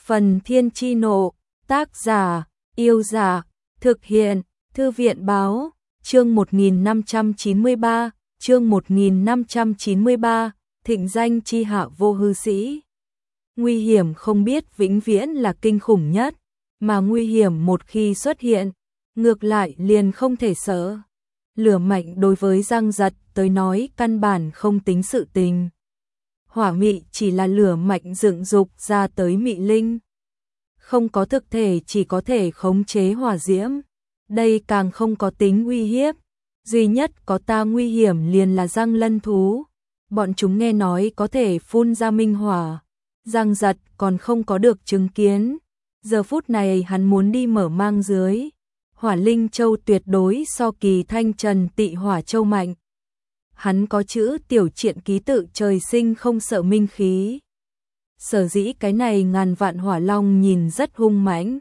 Phần Thiên Chi Nộ, tác giả, Yêu Giả, thực hiện, Thư viện Báo, chương 1593, chương 1593, thịnh danh chi hạ vô hư sĩ. Nguy hiểm không biết vĩnh viễn là kinh khủng nhất, mà nguy hiểm một khi xuất hiện, ngược lại liền không thể sợ. Lửa mạnh đối với Giang Giật tới nói căn bản không tính sự tình. Hỏa mị chỉ là lửa mạnh dựng dục ra tới mị linh. Không có thực thể chỉ có thể khống chế hỏa diễm. Đây càng không có tính uy hiếp. Duy nhất có ta nguy hiểm liền là Giang Lân thú. Bọn chúng nghe nói có thể phun ra minh hỏa. Giang Giật còn không có được chứng kiến. Giờ phút này hắn muốn đi mở mang dưới. Hỏa Linh Châu tuyệt đối so Kỳ Thanh Trần Tị Hỏa Châu mạnh. Hắn có chữ tiểu triện ký tự trời sinh không sợ minh khí. Sở dĩ cái này ngàn vạn hỏa long nhìn rất hung mãnh.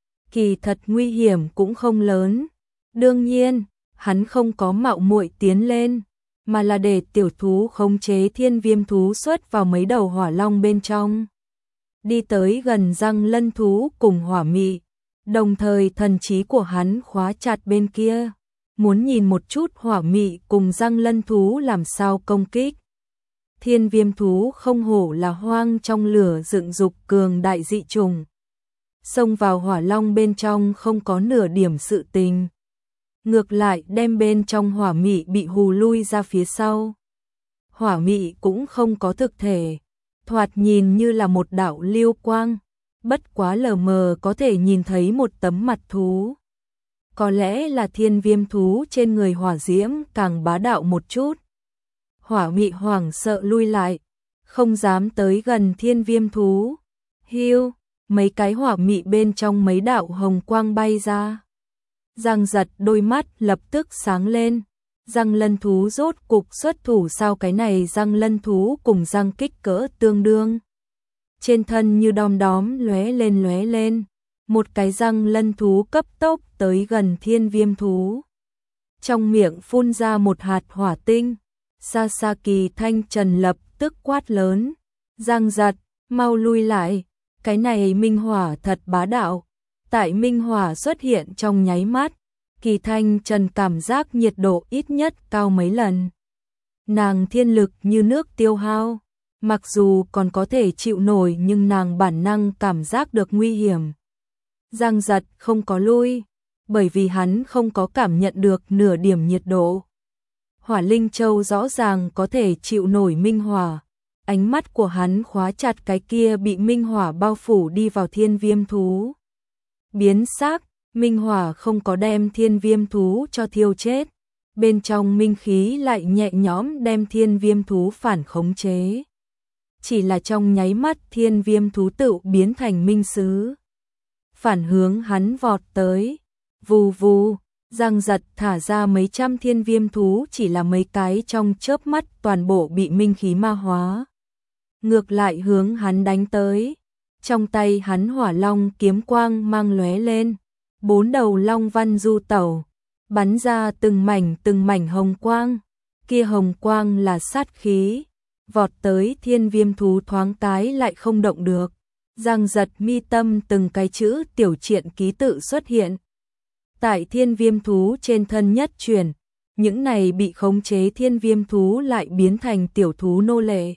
Kỳ thật nguy hiểm cũng không lớn. Đương nhiên, hắn không có mạo muội tiến lên, mà là để tiểu thú khống chế thiên viêm thú xuất vào mấy đầu hỏa long bên trong. Đi tới gần Giang Lân thú cùng hỏa mị, đồng thời thần trí của hắn khóa chặt bên kia. Muốn nhìn một chút hỏa mị cùng Giang Lân thú làm sao công kích. Thiên viêm thú không hổ là hoang trong lửa dựng dục cường đại dị trùng. Xông vào hỏa long bên trong không có nửa điểm sự tình. Ngược lại đem bên trong hỏa mị bị hù lui ra phía sau. Hỏa mị cũng không có thực thể. Thoạt nhìn như là một đạo lưu quang. Bất quá lờ mờ có thể nhìn thấy một tấm mặt thú. Có lẽ là thiên viêm thú trên người hỏa diễm càng bá đạo một chút. Hỏa mị hoảng sợ lui lại, không dám tới gần thiên viêm thú. Hiu, mấy cái hỏa mị bên trong mấy đạo hồng quang bay ra. Giang Giật đôi mắt lập tức sáng lên. Giang Lân thú rốt cục xuất thủ sao? Cái này Giang Lân thú cùng Giang kích cỡ tương đương. Trên thân như đom đóm lóe lên. Một cái Giang Lân thú cấp tốc tới gần thiên viêm thú. Trong miệng phun ra một hạt hỏa tinh. Xa xa Kỳ Thanh Trần lập tức quát lớn. Giang Giật, mau lui lại. Cái này minh hỏa thật bá đạo. Tại minh hỏa xuất hiện trong nháy mắt, Kỳ Thanh Trần cảm giác nhiệt độ ít nhất cao mấy lần. Nàng thiên lực như nước tiêu hao. Mặc dù còn có thể chịu nổi nhưng nàng bản năng cảm giác được nguy hiểm. Giang Giật không có lui, bởi vì hắn không có cảm nhận được nửa điểm nhiệt độ. Hỏa Linh Châu rõ ràng có thể chịu nổi minh hỏa. Ánh mắt của hắn khóa chặt cái kia bị minh hỏa bao phủ đi vào thiên viêm thú. Biến sắc, minh hỏa không có đem thiên viêm thú cho thiêu chết. Bên trong minh khí lại nhẹ nhõm đem thiên viêm thú phản khống chế. Chỉ là trong nháy mắt thiên viêm thú tự biến thành minh sứ. Phản hướng hắn vọt tới. Vù vù, Giang Giật thả ra mấy trăm thiên viêm thú chỉ là mấy cái trong chớp mắt toàn bộ bị minh khí ma hóa. Ngược lại hướng hắn đánh tới. Trong tay hắn hỏa long kiếm quang mang lóe lên. 4 đầu long văn du tẩu. Bắn ra từng mảnh hồng quang. Kia hồng quang là sát khí. Vọt tới thiên viêm thú thoáng cái lại không động được. Giang Giật mi tâm từng cái chữ tiểu triện ký tự xuất hiện. Tại thiên viêm thú trên thân nhất chuyển, những này bị khống chế thiên viêm thú lại biến thành tiểu thú nô lệ.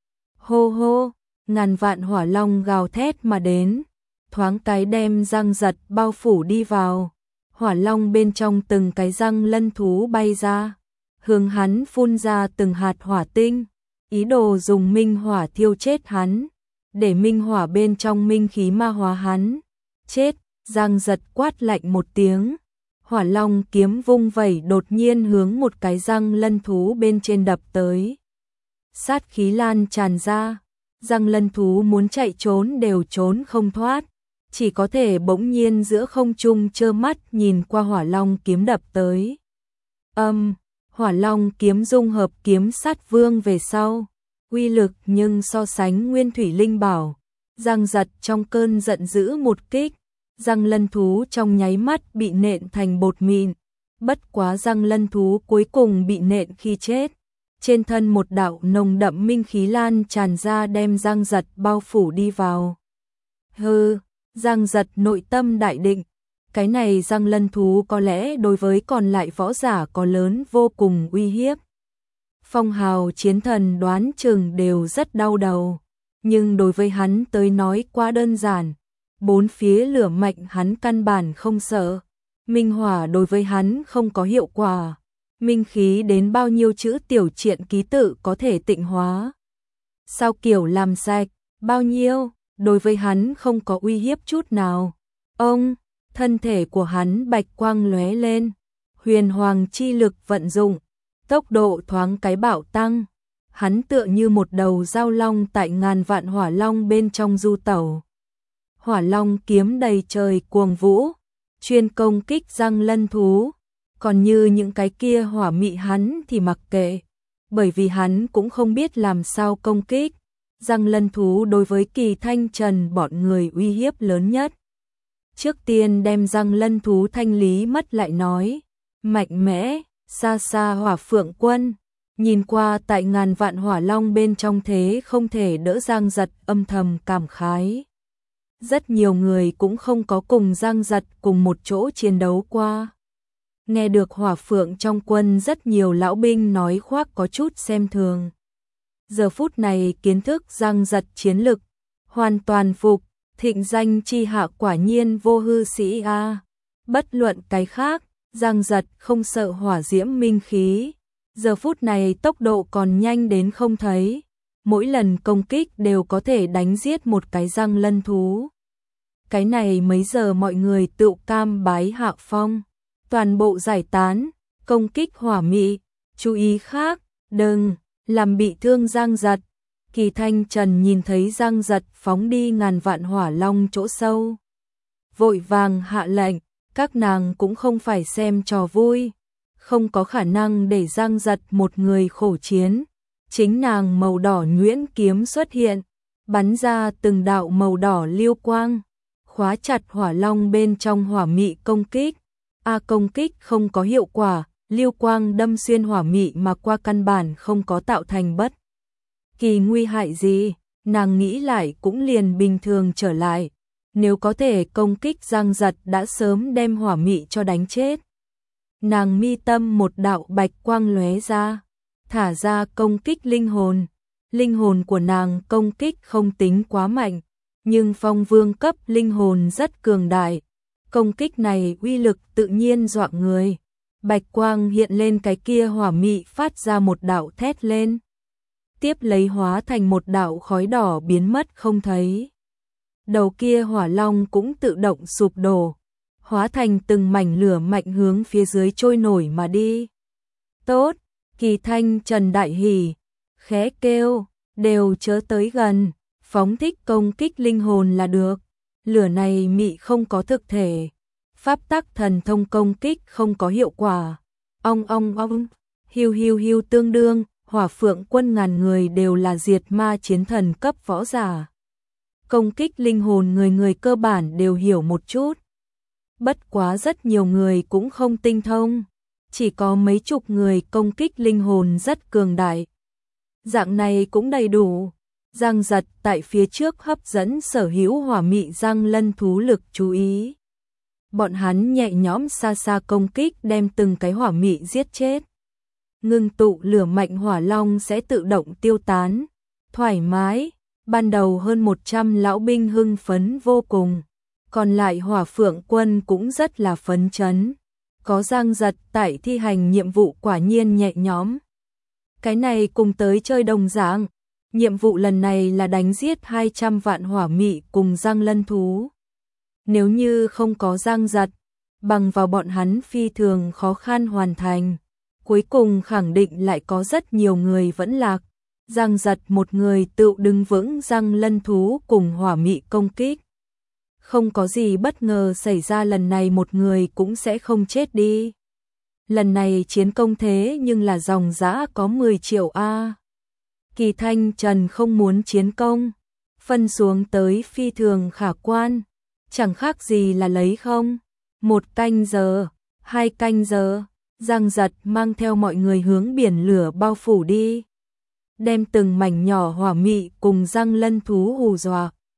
Hô hô, ngàn vạn hỏa long gào thét mà đến, thoáng cái đem Giang Giật bao phủ đi vào. Hỏa long bên trong từng cái Giang Lân thú bay ra, hướng hắn phun ra từng hạt hỏa tinh, ý đồ dùng minh hỏa thiêu chết hắn. Để minh hỏa bên trong minh khí ma hóa hắn. Chết, Giang Giật quát lạnh một tiếng. Hỏa long kiếm vung vẩy đột nhiên hướng một cái Giang Lân thú bên trên đập tới. Sát khí lan tràn ra. Giang Lân thú muốn chạy trốn đều trốn không thoát. Chỉ có thể bỗng nhiên giữa không trung trơ mắt nhìn qua hỏa long kiếm đập tới. Hỏa long kiếm dung hợp kiếm sát vương về sau. Uy lực nhưng so sánh nguyên thủy linh bảo. Giang Giật trong cơn giận dữ một kích. Giang Lân thú trong nháy mắt bị nện thành bột mịn. Bất quá Giang Lân thú cuối cùng bị nện khi chết. Trên thân một đạo nồng đậm minh khí lan tràn ra đem Giang Giật bao phủ đi vào. Hừ, Giang Giật nội tâm đại định, cái này Giang Lân thú có lẽ đối với còn lại võ giả có lớn vô cùng uy hiếp. Phong hào chiến thần đoán chừng đều rất đau đầu, nhưng đối với hắn tới nói quá đơn giản, bốn phía lửa mạnh hắn căn bản không sợ, minh hỏa đối với hắn không có hiệu quả, minh khí đến bao nhiêu chữ tiểu triện ký tự có thể tịnh hóa. Sao kiểu làm sạch, bao nhiêu, đối với hắn không có uy hiếp chút nào. Ông, thân thể của hắn bạch quang lóe lên, huyền hoàng chi lực vận dụng, tốc độ thoáng cái bạo tăng. Hắn tựa như một đầu dao long tại ngàn vạn hỏa long bên trong du tẩu. Hỏa long kiếm đầy trời cuồng vũ, chuyên công kích Giang Lân thú, còn như những cái kia hỏa mị hắn thì mặc kệ, bởi vì hắn cũng không biết làm sao công kích. Giang Lân thú đối với Kỳ Thanh Trần bọn người uy hiếp lớn nhất. Trước tiên đem Giang Lân thú thanh lý mất lại nói, mạnh mẽ, xa xa Hỏa Phượng Quân, nhìn qua tại ngàn vạn hỏa long bên trong thế không thể đỡ, Giang Giật âm thầm cảm khái. Rất nhiều người cũng không có cùng Giang Giật cùng một chỗ chiến đấu qua. Nghe được Hỏa Phượng trong quân rất nhiều lão binh nói khoác có chút xem thường. Giờ phút này kiến thức Giang Giật chiến lực, hoàn toàn phục, thịnh danh chi hạ quả nhiên vô hư sĩ a. Bất luận cái khác, Giang Giật không sợ hỏa diễm minh khí. Giờ phút này tốc độ còn nhanh đến không thấy, mỗi lần công kích đều có thể đánh giết một cái Giang Lân thú. Cái này mấy giờ mọi người tự cam bái hạ phong, toàn bộ giải tán, công kích hỏa mị, chú ý khác, đừng làm bị thương Giang Giật. Kỳ Thanh Trần nhìn thấy Giang Giật phóng đi ngàn vạn hỏa long chỗ sâu, vội vàng hạ lệnh, các nàng cũng không phải xem trò vui, không có khả năng để Giang Giật một người khổ chiến. Chính nàng màu đỏ nhuyễn kiếm xuất hiện, bắn ra từng đạo màu đỏ lưu quang, khóa chặt hỏa long bên trong hỏa mị công kích. Công kích không có hiệu quả, lưu quang đâm xuyên hỏa mị mà qua căn bản không có tạo thành bất kỳ nguy hại gì, nàng nghĩ lại cũng liền bình thường trở lại. Nếu có thể công kích Giang Giật đã sớm đem hỏa mị cho đánh chết. Nàng mi tâm một đạo bạch quang lóe ra, thả ra công kích linh hồn. Linh hồn của nàng công kích không tính quá mạnh, nhưng phong vương cấp linh hồn rất cường đại. Công kích này uy lực tự nhiên dọa người. Bạch quang hiện lên, cái kia hỏa mị phát ra một đạo thét lên, tiếp lấy hóa thành một đạo khói đỏ biến mất không thấy. Đầu kia hỏa long cũng tự động sụp đổ, hóa thành từng mảnh lửa mạnh hướng phía dưới trôi nổi mà đi. Tốt, Kỳ Thanh Trần đại hỉ, khẽ kêu, đều chớ tới gần, phóng thích công kích linh hồn là được. Lửa này mị không có thực thể, pháp tắc thần thông công kích không có hiệu quả. Ong, hiu hiu hiu, tương đương, Hỏa Phượng Quân ngàn người đều là diệt ma chiến thần cấp võ giả. Công kích linh hồn người người cơ bản đều hiểu một chút. Bất quá rất nhiều người cũng không tinh thông, chỉ có mấy chục người công kích linh hồn rất cường đại. Dạng này cũng đầy đủ. Giang Giật tại phía trước hấp dẫn sở hữu hỏa mị Giang Lân thú lực chú ý. Bọn hắn nhẹ nhõm xa xa công kích đem từng cái hỏa mị giết chết. Ngưng tụ lửa mạnh hỏa long sẽ tự động tiêu tán. Thoải mái, ban đầu hơn 100 lão binh hưng phấn vô cùng. Còn lại Hỏa Phượng Quân cũng rất là phấn chấn. Có Giang Giật tại thi hành nhiệm vụ quả nhiên nhẹ nhõm. Cái này cùng tới chơi đồng dạng. Nhiệm vụ lần này là đánh giết 200 vạn hỏa mị cùng Giang Lân thú. Nếu như không có Giang Giật, bằng vào bọn hắn phi thường khó khăn hoàn thành. Cuối cùng khẳng định lại có rất nhiều người vẫn lạc. Giang Giật một người tự đứng vững Giang Lân thú cùng hỏa mị công kích. Không có gì bất ngờ xảy ra, lần này một người cũng sẽ không chết đi. Lần này chiến công thế nhưng là dòng dã có 10 triệu a. Kỳ Thanh Trần không muốn chiến công, phân xuống tới phi thường khả quan, chẳng khác gì là lấy không. 1 canh giờ, 2 canh giờ, Giang Giật mang theo mọi người hướng biển lửa bao phủ đi, đem từng mảnh nhỏ hỏa mị cùng Giang Lân thú hù dọa.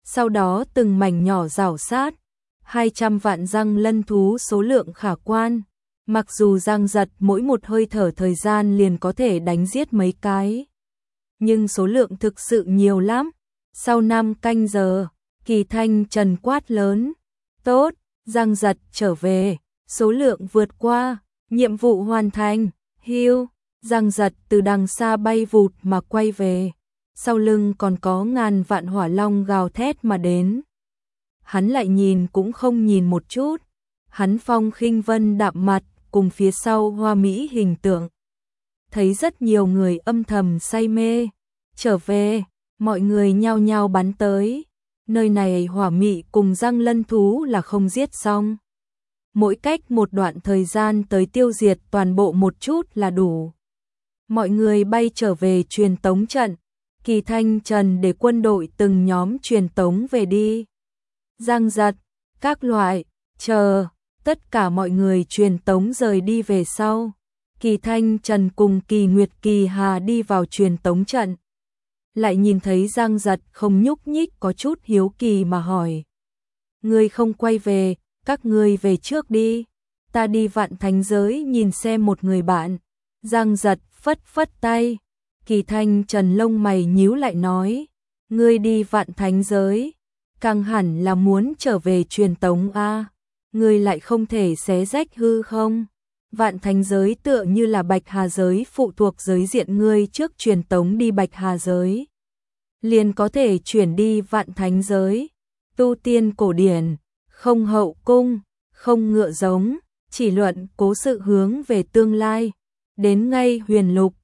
sau đó từng mảnh nhỏ rảo sát, 200 vạn răng lân thú số lượng khả quan. Mặc dù Giang Giật mỗi một hơi thở thời gian liền có thể đánh giết mấy cái, nhưng số lượng thực sự nhiều lắm. Sau 5 canh giờ, Kỳ Thanh Trần quát lớn, tốt, Giang Giật trở về, số lượng vượt qua, nhiệm vụ hoàn thành, hiu. Giang Giật từ đằng xa bay vụt mà quay về, sau lưng còn có ngàn vạn hỏa long gào thét mà đến. Hắn lại nhìn cũng không nhìn một chút, hắn phong khinh vân đạm mặt cùng phía sau hoa mỹ hình tượng. Thấy rất nhiều người âm thầm say mê, trở về, mọi người nhao nhao bắn tới. Nơi này hỏa mị cùng răng lân thú là không giết xong. Mỗi cách một đoạn thời gian tới tiêu diệt toàn bộ một chút là đủ. Mọi người bay trở về truyền tống trận, Kỳ Thanh Trần để quân đội từng nhóm truyền tống về đi. Giang Giật, các loại, chờ, tất cả mọi người truyền tống rời đi về sau. Kỳ Thanh Trần cùng Kỳ Nguyệt Kỳ Hà đi vào truyền tống trận. Lại nhìn thấy Giang Giật không nhúc nhích, có chút hiếu kỳ mà hỏi. Ngươi không quay về, các ngươi về trước đi. Ta đi Vạn Thánh Giới nhìn xem một người bạn. Giang Giật phất phất tay. Kỳ Thanh Trần lông mày nhíu lại nói. Ngươi đi Vạn Thánh Giới, càng hẳn là muốn trở về truyền tống a. Ngươi lại không thể xé rách hư không? Vạn Thánh Giới tựa như là Bạch Hà Giới phụ thuộc giới diện, ngươi trước truyền tống đi Bạch Hà Giới, liền có thể chuyển đi Vạn Thánh Giới. Tu tiên cổ điển, không hậu cung, không ngựa giống, chỉ luận cố sự hướng về tương lai. Đến ngay huyền lục,